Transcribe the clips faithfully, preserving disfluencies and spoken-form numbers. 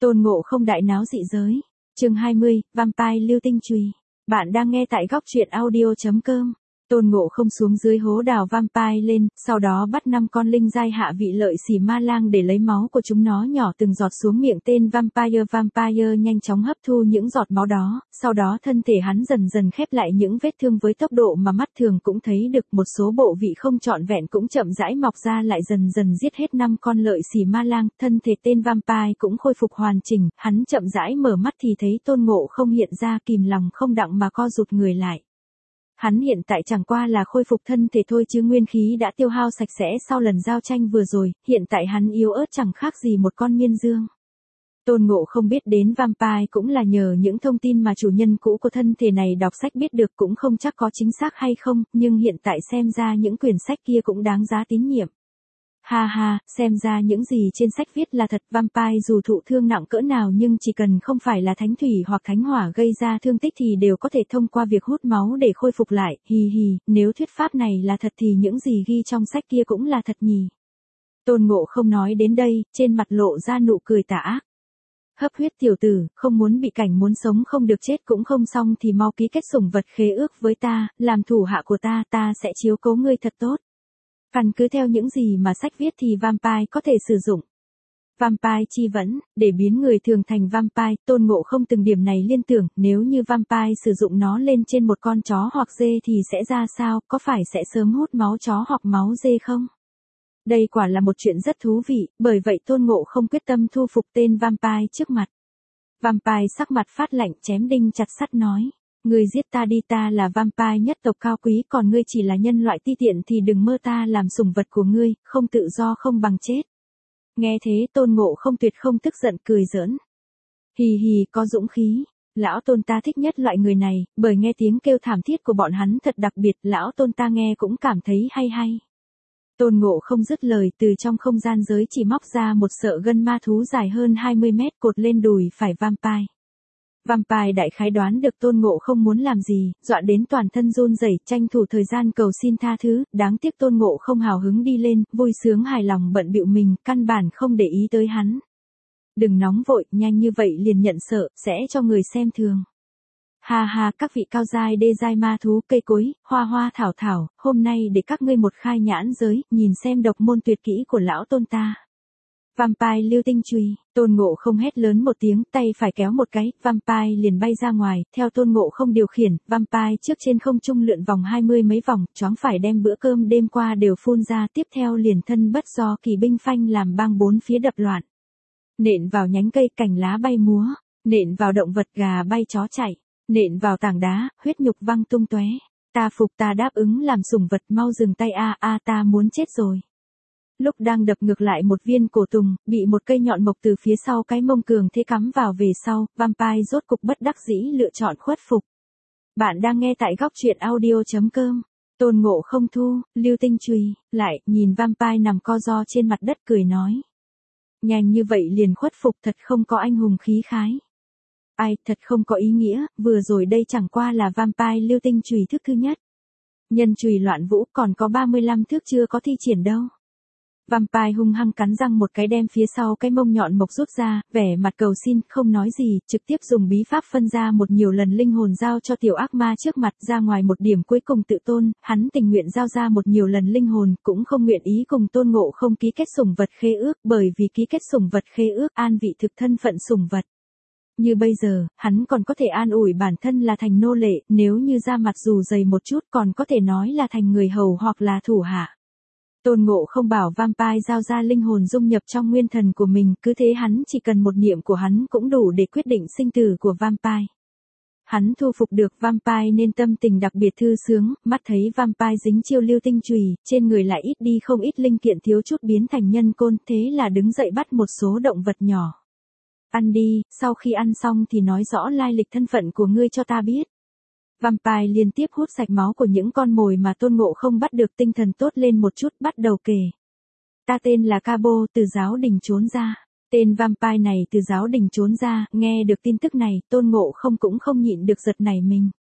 Tôn Ngộ Không đại náo dị giới. Chương hai mươi, Vampire lưu tinh chùy. Bạn đang nghe tại góc truyện audio chấm com. Tôn Ngộ Không xuống dưới hố đào vampire lên, sau đó bắt năm con linh giai hạ vị lợi xỉ ma lang để lấy máu của chúng nó nhỏ từng giọt xuống miệng tên vampire. Vampire nhanh chóng hấp thu những giọt máu đó, sau đó thân thể hắn dần dần khép lại những vết thương với tốc độ mà mắt thường cũng thấy được. Một số bộ vị không trọn vẹn cũng chậm rãi mọc ra, lại dần dần giết hết năm con lợi xỉ ma lang, thân thể tên vampire cũng khôi phục hoàn chỉnh. Hắn chậm rãi mở mắt thì thấy Tôn Ngộ Không hiện ra, kìm lòng không đặng mà co rụt người lại. Hắn hiện tại chẳng qua là khôi phục thân thể thôi chứ nguyên khí đã tiêu hao sạch sẽ sau lần giao tranh vừa rồi, hiện tại hắn yếu ớt chẳng khác gì một con miên dương. Tôn Ngộ Không biết đến vampire cũng là nhờ những thông tin mà chủ nhân cũ của thân thể này đọc sách biết được, cũng không chắc có chính xác hay không, nhưng hiện tại xem ra những quyển sách kia cũng đáng giá tín nhiệm. Ha ha, xem ra những gì trên sách viết là thật. Vampire dù thụ thương nặng cỡ nào nhưng chỉ cần không phải là thánh thủy hoặc thánh hỏa gây ra thương tích thì đều có thể thông qua việc hút máu để khôi phục lại. Hì hì, nếu thuyết pháp này là thật thì những gì ghi trong sách kia cũng là thật nhỉ. Tôn Ngộ Không nói đến đây, trên mặt lộ ra nụ cười tà ác. Hấp huyết tiểu tử, không muốn bị cảnh muốn sống không được chết cũng không xong thì mau ký kết sủng vật khế ước với ta, làm thủ hạ của ta, ta sẽ chiếu cố ngươi thật tốt. Căn cứ theo những gì mà sách viết thì vampire có thể sử dụng. Vampire chi vẫn, để biến người thường thành vampire. Tôn Ngộ Không từng điểm này liên tưởng, nếu như vampire sử dụng nó lên trên một con chó hoặc dê thì sẽ ra sao, có phải sẽ sớm hút máu chó hoặc máu dê không? Đây quả là một chuyện rất thú vị, bởi vậy Tôn Ngộ Không quyết tâm thu phục tên vampire trước mặt. Vampire sắc mặt phát lạnh, chém đinh chặt sắt nói. Ngươi giết ta đi, ta là vampire nhất tộc cao quý, còn ngươi chỉ là nhân loại ti tiện thì đừng mơ ta làm sủng vật của ngươi, không tự do không bằng chết. Nghe thế Tôn Ngộ Không tuyệt không tức giận, cười giỡn. Hì hì, có dũng khí. Lão Tôn ta thích nhất loại người này, bởi nghe tiếng kêu thảm thiết của bọn hắn thật đặc biệt, lão Tôn ta nghe cũng cảm thấy hay hay. Tôn Ngộ Không dứt lời, từ trong không gian giới chỉ móc ra một sợi gân ma thú dài hơn hai mươi mét cột lên đùi phải vampire. Vampire đại khái đoán được Tôn Ngộ Không muốn làm gì, dọa đến toàn thân run rẩy, tranh thủ thời gian cầu xin tha thứ. Đáng tiếc Tôn Ngộ Không hào hứng đi lên, vui sướng hài lòng bận bịu mình, căn bản không để ý tới hắn. Đừng nóng vội, nhanh như vậy liền nhận sợ, sẽ cho người xem thường. Ha ha, các vị cao giai đê giai ma thú, cây cối, hoa hoa thảo thảo, hôm nay để các ngươi một khai nhãn giới, nhìn xem độc môn tuyệt kỹ của lão Tôn ta. Vampire lưu tinh chùy. Tôn Ngộ Không hét lớn một tiếng, tay phải kéo một cái, vampire liền bay ra ngoài, theo Tôn Ngộ Không điều khiển, vampire trước trên không trung lượn vòng hai mươi mấy vòng, choáng phải đem bữa cơm đêm qua đều phun ra, tiếp theo liền thân bất do kỳ binh phanh làm bang bốn phía đập loạn. Nện vào nhánh cây, cành lá bay múa, nện vào động vật, gà bay chó chạy, nện vào tảng đá, huyết nhục văng tung tóe. Ta phục, ta đáp ứng làm sủng vật, mau dừng tay a a, ta muốn chết rồi. Lúc đang đập ngược lại một viên cổ tùng, bị một cây nhọn mộc từ phía sau cái mông cường thế cắm vào về sau, vampire rốt cục bất đắc dĩ lựa chọn khuất phục. Bạn đang nghe tại góc truyện audio chấm com. Tôn Ngộ Không thu, lưu tinh chùy, lại, nhìn vampire nằm co ro trên mặt đất cười nói. Nhanh như vậy liền khuất phục, thật không có anh hùng khí khái. Ai, thật không có ý nghĩa, vừa rồi đây chẳng qua là vampire lưu tinh chùy thức thứ nhất. Nhân chùy loạn vũ, còn có ba mươi lăm thước chưa có thi triển đâu. Vampire hung hăng cắn răng một cái đem phía sau cái mông nhọn mộc rút ra, vẻ mặt cầu xin, không nói gì, trực tiếp dùng bí pháp phân ra một nhiều lần linh hồn giao cho tiểu ác ma trước mặt. Ra ngoài một điểm cuối cùng tự tôn, hắn tình nguyện giao ra một nhiều lần linh hồn, cũng không nguyện ý cùng Tôn Ngộ Không ký kết sủng vật khế ước, bởi vì ký kết sủng vật khế ước an vị thực thân phận sủng vật. Như bây giờ, hắn còn có thể an ủi bản thân là thành nô lệ, nếu như da mặt dù dày một chút còn có thể nói là thành người hầu hoặc là thủ hạ. Tôn Ngộ Không bảo vampire giao ra linh hồn dung nhập trong nguyên thần của mình, cứ thế hắn chỉ cần một niệm của hắn cũng đủ để quyết định sinh tử của vampire. Hắn thu phục được vampire nên tâm tình đặc biệt thư sướng, mắt thấy vampire dính chiêu lưu tinh chùy, trên người lại ít đi không ít linh kiện, thiếu chút biến thành nhân côn, thế là đứng dậy bắt một số động vật nhỏ. Ăn đi, sau khi ăn xong thì nói rõ lai lịch thân phận của ngươi cho ta biết. Vampire liên tiếp hút sạch máu của những con mồi mà Tôn Ngộ Không bắt được, tinh thần tốt lên một chút, bắt đầu kể. Ta tên là Cabo, từ giáo đình trốn ra. Tên vampire này từ giáo đình trốn ra, nghe được tin tức này, Tôn Ngộ Không cũng không nhịn được giật nảy mình.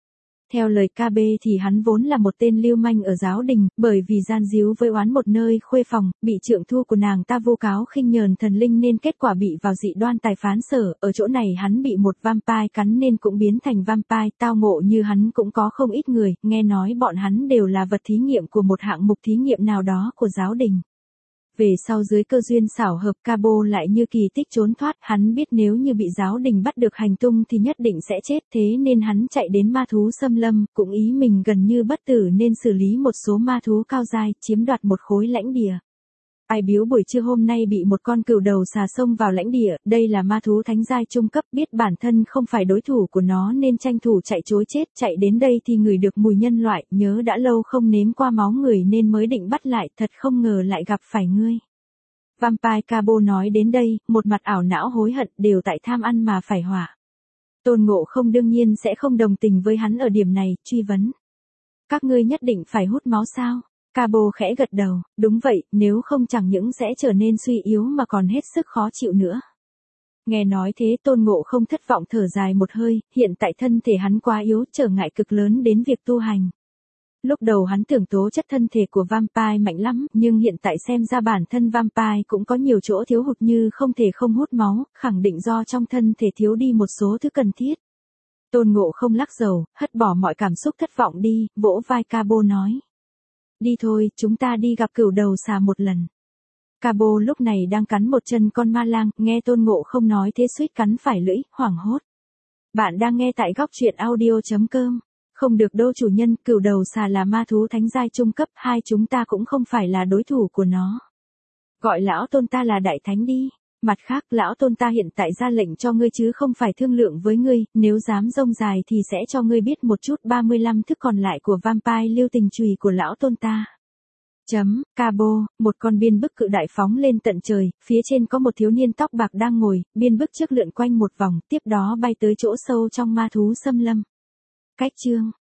Theo lời ca bê thì hắn vốn là một tên lưu manh ở giáo đình, bởi vì gian díu với oán một nơi khuê phòng, bị trượng thu của nàng ta vu cáo khinh nhờn thần linh nên kết quả bị vào dị đoan tài phán sở, ở chỗ này hắn bị một vampire cắn nên cũng biến thành vampire, tao ngộ như hắn cũng có không ít người, nghe nói bọn hắn đều là vật thí nghiệm của một hạng mục thí nghiệm nào đó của giáo đình. Về sau dưới cơ duyên xảo hợp Cabo lại như kỳ tích trốn thoát, hắn biết nếu như bị giáo đình bắt được hành tung thì nhất định sẽ chết, thế nên hắn chạy đến ma thú xâm lâm, cũng ý mình gần như bất tử nên xử lý một số ma thú cao giai, chiếm đoạt một khối lãnh địa. Ai biếu buổi trưa hôm nay bị một con cừu đầu xà xông vào lãnh địa, đây là ma thú thánh giai trung cấp, biết bản thân không phải đối thủ của nó nên tranh thủ chạy trối chết, chạy đến đây thì ngửi được mùi nhân loại, nhớ đã lâu không nếm qua máu người nên mới định bắt lại, thật không ngờ lại gặp phải ngươi. Vampire Cabo nói đến đây, một mặt ảo não hối hận, đều tại tham ăn mà phải họa. Tôn Ngộ Không đương nhiên sẽ không đồng tình với hắn ở điểm này, truy vấn. Các ngươi nhất định phải hút máu sao? Cabo khẽ gật đầu, đúng vậy, nếu không chẳng những sẽ trở nên suy yếu mà còn hết sức khó chịu nữa. Nghe nói thế Tôn Ngộ Không thất vọng thở dài một hơi, hiện tại thân thể hắn quá yếu, trở ngại cực lớn đến việc tu hành. Lúc đầu hắn tưởng tố chất thân thể của vampire mạnh lắm, nhưng hiện tại xem ra bản thân vampire cũng có nhiều chỗ thiếu hụt như không thể không hút máu, khẳng định do trong thân thể thiếu đi một số thứ cần thiết. Tôn Ngộ Không lắc đầu, hất bỏ mọi cảm xúc thất vọng đi, vỗ vai Cabo nói. Đi thôi, chúng ta đi gặp cừu đầu xà một lần. Cabo lúc này đang cắn một chân con ma lang, nghe Tôn Ngộ Không nói thế suýt cắn phải lưỡi, hoảng hốt. Bạn đang nghe tại góc truyện audio chấm com. Không được đô chủ nhân, cừu đầu xà là ma thú thánh giai trung cấp, hai chúng ta cũng không phải là đối thủ của nó. Gọi lão Tôn ta là đại thánh đi. Mặt khác, lão Tôn ta hiện tại ra lệnh cho ngươi chứ không phải thương lượng với ngươi, nếu dám rông dài thì sẽ cho ngươi biết một chút ba mươi lăm thức còn lại của vampire lưu tình chùy của lão Tôn ta. Chấm, Cabo, một con biên bức cự đại phóng lên tận trời, phía trên có một thiếu niên tóc bạc đang ngồi, biên bức trước lượn quanh một vòng, tiếp đó bay tới chỗ sâu trong ma thú xâm lâm. Cách chương